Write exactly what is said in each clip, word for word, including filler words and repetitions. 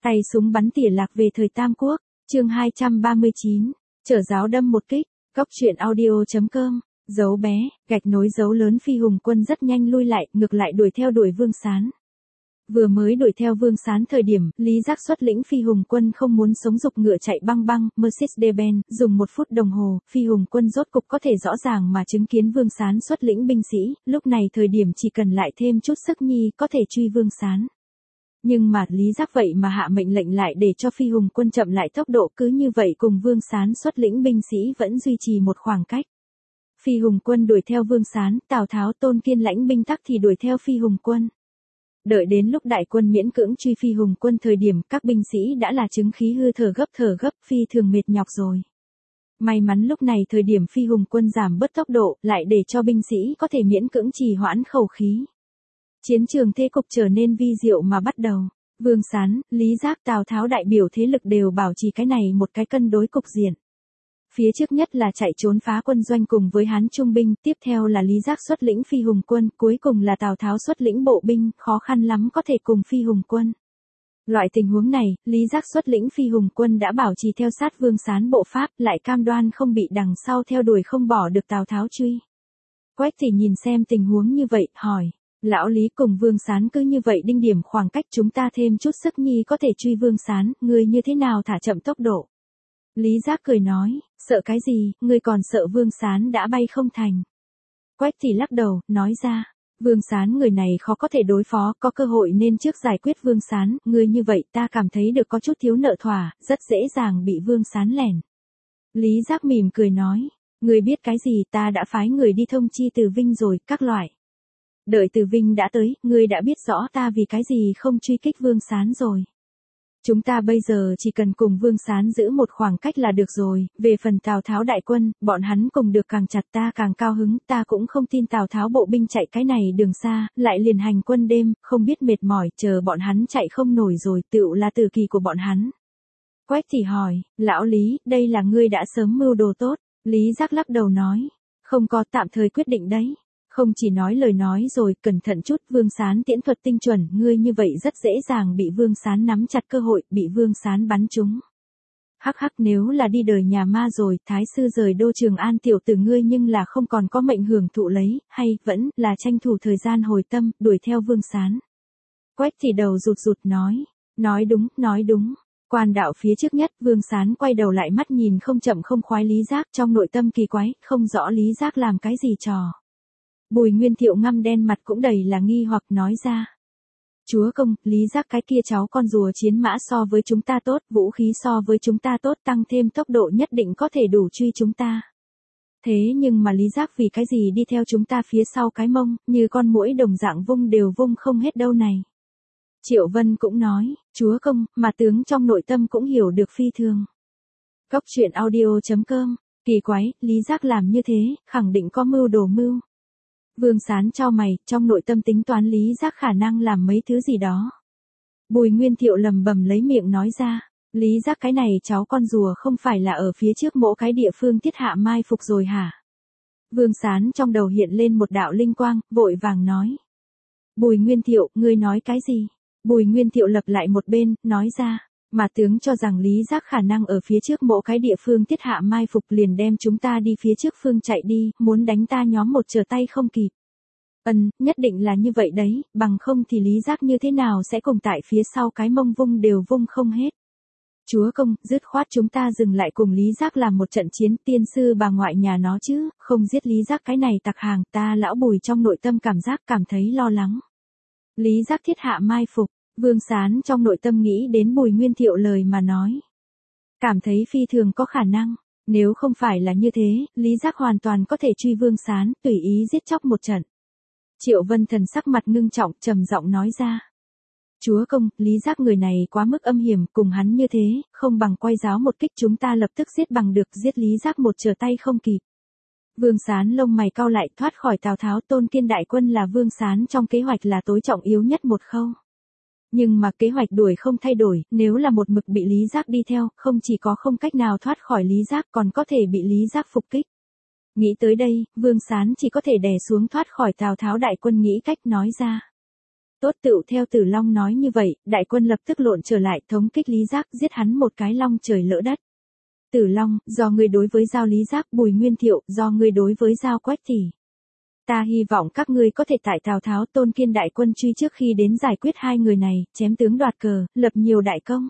Tay súng bắn tỉa lạc về thời Tam Quốc, chương hai trăm ba mươi chín, trở giáo đâm một kích, góc truyện audio.com, dấu bé, gạch nối dấu lớn Phi Hùng Quân rất nhanh lui lại, ngược lại đuổi theo đuổi Vương Sán. Vừa mới đuổi theo Vương Sán thời điểm, Lý Giác xuất lĩnh Phi Hùng Quân không muốn sống dục ngựa chạy băng băng, Mercedes-Benz, dùng một phút đồng hồ, Phi Hùng Quân rốt cục có thể rõ ràng mà chứng kiến Vương Sán xuất lĩnh binh sĩ, lúc này thời điểm chỉ cần lại thêm chút sức nhi có thể truy Vương Sán. Nhưng mà Lý Giác vậy mà hạ mệnh lệnh lại để cho Phi Hùng Quân chậm lại tốc độ, cứ như vậy cùng Vương Sán xuất lĩnh binh sĩ vẫn duy trì một khoảng cách. Phi Hùng Quân đuổi theo Vương Sán, Tào Tháo Tôn Kiên lãnh binh tắc thì đuổi theo Phi Hùng Quân. Đợi đến lúc đại quân miễn cưỡng truy Phi Hùng Quân thời điểm các binh sĩ đã là chứng khí hư thở gấp thở gấp phi thường mệt nhọc rồi. May mắn lúc này thời điểm Phi Hùng Quân giảm bớt tốc độ lại để cho binh sĩ có thể miễn cưỡng trì hoãn khẩu khí. Chiến trường thế cục trở nên vi diệu mà bắt đầu. Vương Sán, Lý Giác, Tào Tháo đại biểu thế lực đều bảo trì cái này một cái cân đối cục diện. Phía trước nhất là chạy trốn phá quân doanh cùng với Hán trung binh, tiếp theo là Lý Giác xuất lĩnh Phi Hùng Quân, cuối cùng là Tào Tháo xuất lĩnh bộ binh, khó khăn lắm có thể cùng Phi Hùng Quân. Loại tình huống này, Lý Giác xuất lĩnh Phi Hùng Quân đã bảo trì theo sát Vương Sán bộ pháp, lại cam đoan không bị đằng sau theo đuổi không bỏ được Tào Tháo truy. Quách thì nhìn xem tình huống như vậy, hỏi, lão Lý cùng Vương Sán cứ như vậy đinh điểm khoảng cách chúng ta thêm chút sức nhi có thể truy Vương Sán, ngươi như thế nào thả chậm tốc độ. Lý Giác cười nói, sợ cái gì, ngươi còn sợ Vương Sán đã bay không thành. Quách thì lắc đầu, nói ra, Vương Sán người này khó có thể đối phó, có cơ hội nên trước giải quyết Vương Sán, ngươi như vậy ta cảm thấy được có chút thiếu nợ thỏa, rất dễ dàng bị Vương Sán lẻn. Lý Giác mỉm cười nói, ngươi biết cái gì, ta đã phái người đi thông chi Từ Vinh rồi, các loại. Đợi Từ Vinh đã tới, ngươi đã biết rõ ta vì cái gì không truy kích Vương Sán rồi. Chúng ta bây giờ chỉ cần cùng Vương Sán giữ một khoảng cách là được rồi, về phần Tào Tháo đại quân, bọn hắn cùng được càng chặt ta càng cao hứng, ta cũng không tin Tào Tháo bộ binh chạy cái này đường xa, lại liền hành quân đêm, không biết mệt mỏi, chờ bọn hắn chạy không nổi rồi, tựu là tử kỳ của bọn hắn. Quách thì hỏi, lão Lý, đây là ngươi đã sớm mưu đồ tốt, Lý Giác lắc đầu nói, không có, tạm thời quyết định đấy. Không chỉ nói lời nói rồi, cẩn thận chút, Vương Sán tiễn thuật tinh chuẩn, ngươi như vậy rất dễ dàng bị Vương Sán nắm chặt cơ hội, bị Vương Sán bắn trúng. Hắc hắc, nếu là đi đời nhà ma rồi, Thái sư rời đô Trường An tiểu tử ngươi nhưng là không còn có mệnh hưởng thụ lấy, hay vẫn là tranh thủ thời gian hồi tâm, đuổi theo Vương Sán. Quách thì đầu rụt rụt nói, nói đúng, nói đúng. Quan đạo phía trước nhất, Vương Sán quay đầu lại mắt nhìn không chậm không khoái Lý Giác, trong nội tâm kỳ quái, không rõ Lý Giác làm cái gì trò. Bùi Nguyên Thiệu ngăm đen mặt cũng đầy là nghi hoặc nói ra. Chúa công, Lý Giác cái kia cháu con rùa chiến mã so với chúng ta tốt, vũ khí so với chúng ta tốt, tăng thêm tốc độ nhất định có thể đủ truy chúng ta. Thế nhưng mà Lý Giác vì cái gì đi theo chúng ta phía sau cái mông, như con muỗi đồng dạng vung đều vung không hết đâu này. Triệu Vân cũng nói, chúa công, mà tướng trong nội tâm cũng hiểu được phi thường. Góc truyện audio.com, kỳ quái, Lý Giác làm như thế, khẳng định có mưu đồ mưu. Vương Sán chau mày, trong nội tâm tính toán Lý Giác khả năng làm mấy thứ gì đó. Bùi Nguyên Thiệu lầm bầm lấy miệng nói ra, Lý Giác cái này cháu con rùa không phải là ở phía trước mỗi cái địa phương thiết hạ mai phục rồi hả? Vương Sán trong đầu hiện lên một đạo linh quang, vội vàng nói. Bùi Nguyên Thiệu, ngươi nói cái gì? Bùi Nguyên Thiệu lập lại một bên, nói ra. Mà tướng cho rằng Lý Giác khả năng ở phía trước mỗi cái địa phương thiết hạ mai phục liền đem chúng ta đi phía trước phương chạy đi, muốn đánh ta nhóm một trở tay không kịp. Ừm, nhất định là như vậy đấy, bằng không thì Lý Giác như thế nào sẽ cùng tại phía sau cái mông vung đều vung không hết. Chúa công, dứt khoát chúng ta dừng lại cùng Lý Giác làm một trận chiến, tiên sư bà ngoại nhà nó chứ, không giết Lý Giác cái này tặc hàng, ta lão Bùi trong nội tâm cảm giác cảm thấy lo lắng. Lý Giác thiết hạ mai phục. Vương Sán trong nội tâm nghĩ đến Bùi Nguyên Thiệu lời mà nói. Cảm thấy phi thường có khả năng, nếu không phải là như thế, Lý Giác hoàn toàn có thể truy Vương Sán, tùy ý giết chóc một trận. Triệu Vân thần sắc mặt ngưng trọng, trầm giọng nói ra. Chúa công, Lý Giác người này quá mức âm hiểm, cùng hắn như thế, không bằng quay giáo một kích chúng ta lập tức giết bằng được, giết Lý Giác một trở tay không kịp. Vương Sán lông mày cau lại, thoát khỏi Tào Tháo Tôn Kiên đại quân là Vương Sán trong kế hoạch là tối trọng yếu nhất một khâu. Nhưng mà kế hoạch đuổi không thay đổi, nếu là một mực bị Lý Giác đi theo, không chỉ có không cách nào thoát khỏi Lý Giác còn có thể bị Lý Giác phục kích. Nghĩ tới đây, Vương Sán chỉ có thể đè xuống thoát khỏi Tào Tháo đại quân nghĩ cách nói ra. Tốt tựu theo Tử Long nói như vậy, đại quân lập tức lộn trở lại thống kích Lý Giác giết hắn một cái long trời lỡ đất. Tử Long, do ngươi đối với Giao Lý Giác, Bùi Nguyên Thiệu, do ngươi đối với Giao Quách thì. Ta hy vọng các ngươi có thể tại Tào Tháo Tôn Kiên đại quân truy trước khi đến giải quyết hai người này, chém tướng đoạt cờ, lập nhiều đại công.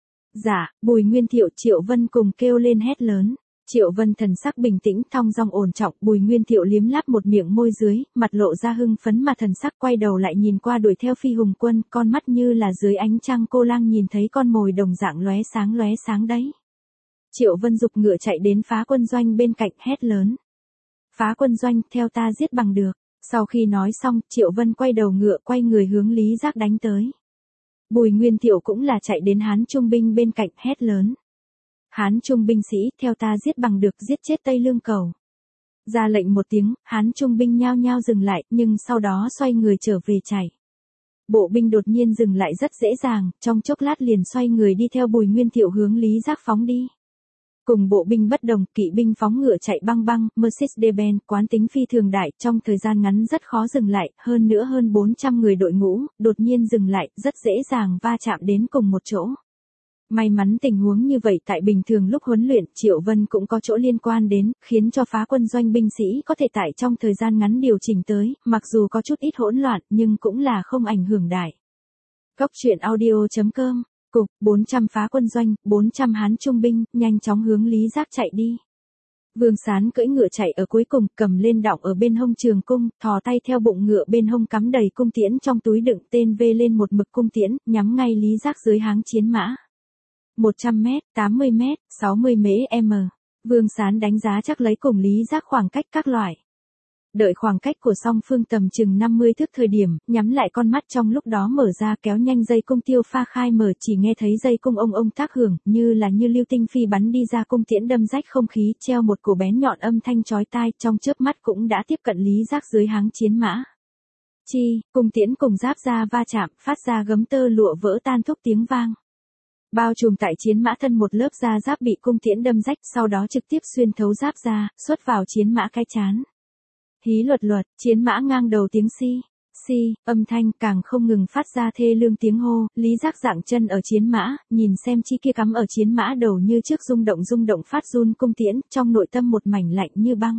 Dạ, Bùi Nguyên Thiệu, Triệu Vân cùng kêu lên hét lớn. Triệu Vân thần sắc bình tĩnh, thong dong ổn trọng, Bùi Nguyên Thiệu liếm láp một miệng môi dưới, mặt lộ ra hưng phấn mà thần sắc quay đầu lại nhìn qua đuổi theo Phi Hùng Quân, con mắt như là dưới ánh trăng cô lang nhìn thấy con mồi đồng dạng lóe sáng lóe sáng đấy. Triệu Vân dục ngựa chạy đến Phá Quân doanh bên cạnh hét lớn. Phá Quân doanh, theo ta giết bằng được. Sau khi nói xong, Triệu Vân quay đầu ngựa quay người hướng Lý Giác đánh tới. Bùi Nguyên Thiệu cũng là chạy đến Hán Trung binh bên cạnh hét lớn. Hán Trung binh sĩ, theo ta giết bằng được, giết chết Tây Lương Cầu. Ra lệnh một tiếng, Hán Trung binh nhao nhao dừng lại, nhưng sau đó xoay người trở về chạy. Bộ binh đột nhiên dừng lại rất dễ dàng, trong chốc lát liền xoay người đi theo Bùi Nguyên Thiệu hướng Lý Giác phóng đi. Cùng bộ binh bất đồng, kỵ binh phóng ngựa chạy băng băng, Mercedes-Benz, quán tính phi thường đại, trong thời gian ngắn rất khó dừng lại, hơn nữa hơn bốn trăm người đội ngũ, đột nhiên dừng lại, rất dễ dàng va chạm đến cùng một chỗ. May mắn tình huống như vậy tại bình thường lúc huấn luyện, Triệu Vân cũng có chỗ liên quan đến, khiến cho Phá Quân doanh binh sĩ có thể tại trong thời gian ngắn điều chỉnh tới, mặc dù có chút ít hỗn loạn, nhưng cũng là không ảnh hưởng đại. Góc truyện audio chấm com Cục, bốn trăm Phá Quân doanh, bốn trăm Hán Trung binh, nhanh chóng hướng Lý Giác chạy đi. Vương Sán cưỡi ngựa chạy ở cuối cùng, cầm lên đọng ở bên hông trường cung, thò tay theo bụng ngựa bên hông cắm đầy cung tiễn trong túi đựng tên vê lên một mực cung tiễn, nhắm ngay Lý Giác dưới háng chiến mã. một trăm mét, tám mươi mét, sáu mươi mét. Vương Sán đánh giá chắc lấy cùng Lý Giác khoảng cách các loại. Đợi khoảng cách của song phương tầm chừng năm mươi thước thời điểm, nhắm lại con mắt trong lúc đó mở ra kéo nhanh dây cung tiêu pha khai mở, chỉ nghe thấy dây cung ông ông tác hưởng, như là như lưu tinh phi bắn đi ra, cung tiễn đâm rách không khí, treo một cổ bén nhọn âm thanh chói tai, trong chớp mắt cũng đã tiếp cận Lý Giác dưới háng chiến mã. Chi, cung tiễn cùng giáp ra va chạm, phát ra gấm tơ lụa vỡ tan thúc tiếng vang. Bao trùm tại chiến mã thân một lớp da giáp bị cung tiễn đâm rách, sau đó trực tiếp xuyên thấu giáp ra, xuất vào chiến mã cái trán. Hí luật luật, chiến mã ngang đầu tiếng xi, xi, âm thanh càng không ngừng phát ra thê lương tiếng hô, Lý Giác dạng chân ở chiến mã, nhìn xem chi kia cắm ở chiến mã đầu như trước rung động rung động phát run cung tiễn, trong nội tâm một mảnh lạnh như băng.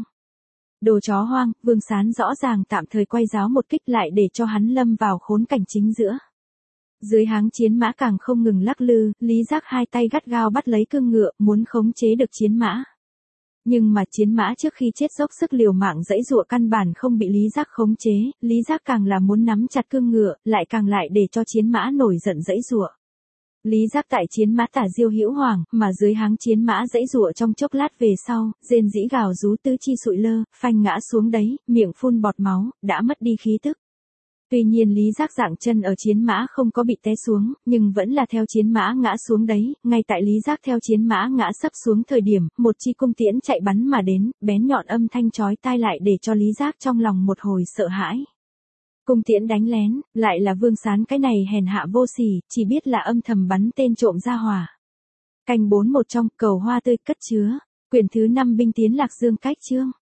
Đồ chó hoang, Vương Sán rõ ràng tạm thời quay giáo một kích lại để cho hắn lâm vào khốn cảnh chính giữa. Dưới háng chiến mã càng không ngừng lắc lư, Lý Giác hai tay gắt gao bắt lấy cương ngựa, muốn khống chế được chiến mã. Nhưng mà chiến mã trước khi chết dốc sức liều mạng dãy dụa căn bản không bị Lý Giác khống chế, Lý Giác càng là muốn nắm chặt cương ngựa, lại càng lại để cho chiến mã nổi giận dãy dụa. Lý Giác tại chiến mã tả diêu hữu hoàng, mà dưới háng chiến mã dãy dụa trong chốc lát về sau, rên rỉ gào rú tứ chi sụi lơ, phanh ngã xuống đấy, miệng phun bọt máu, đã mất đi khí tức. Tuy nhiên Lý Giác dạng chân ở chiến mã không có bị té xuống, nhưng vẫn là theo chiến mã ngã xuống đấy, ngay tại Lý Giác theo chiến mã ngã sấp xuống thời điểm, một chi cung tiễn chạy bắn mà đến, bén nhọn âm thanh chói tai lại để cho Lý Giác trong lòng một hồi sợ hãi. Cung tiễn đánh lén, lại là Vương Sán cái này hèn hạ vô sỉ, chỉ biết là âm thầm bắn tên trộm ra hỏa. Canh bốn một trong, cầu hoa tươi cất chứa, quyển thứ năm binh tiến Lạc Dương cách chương.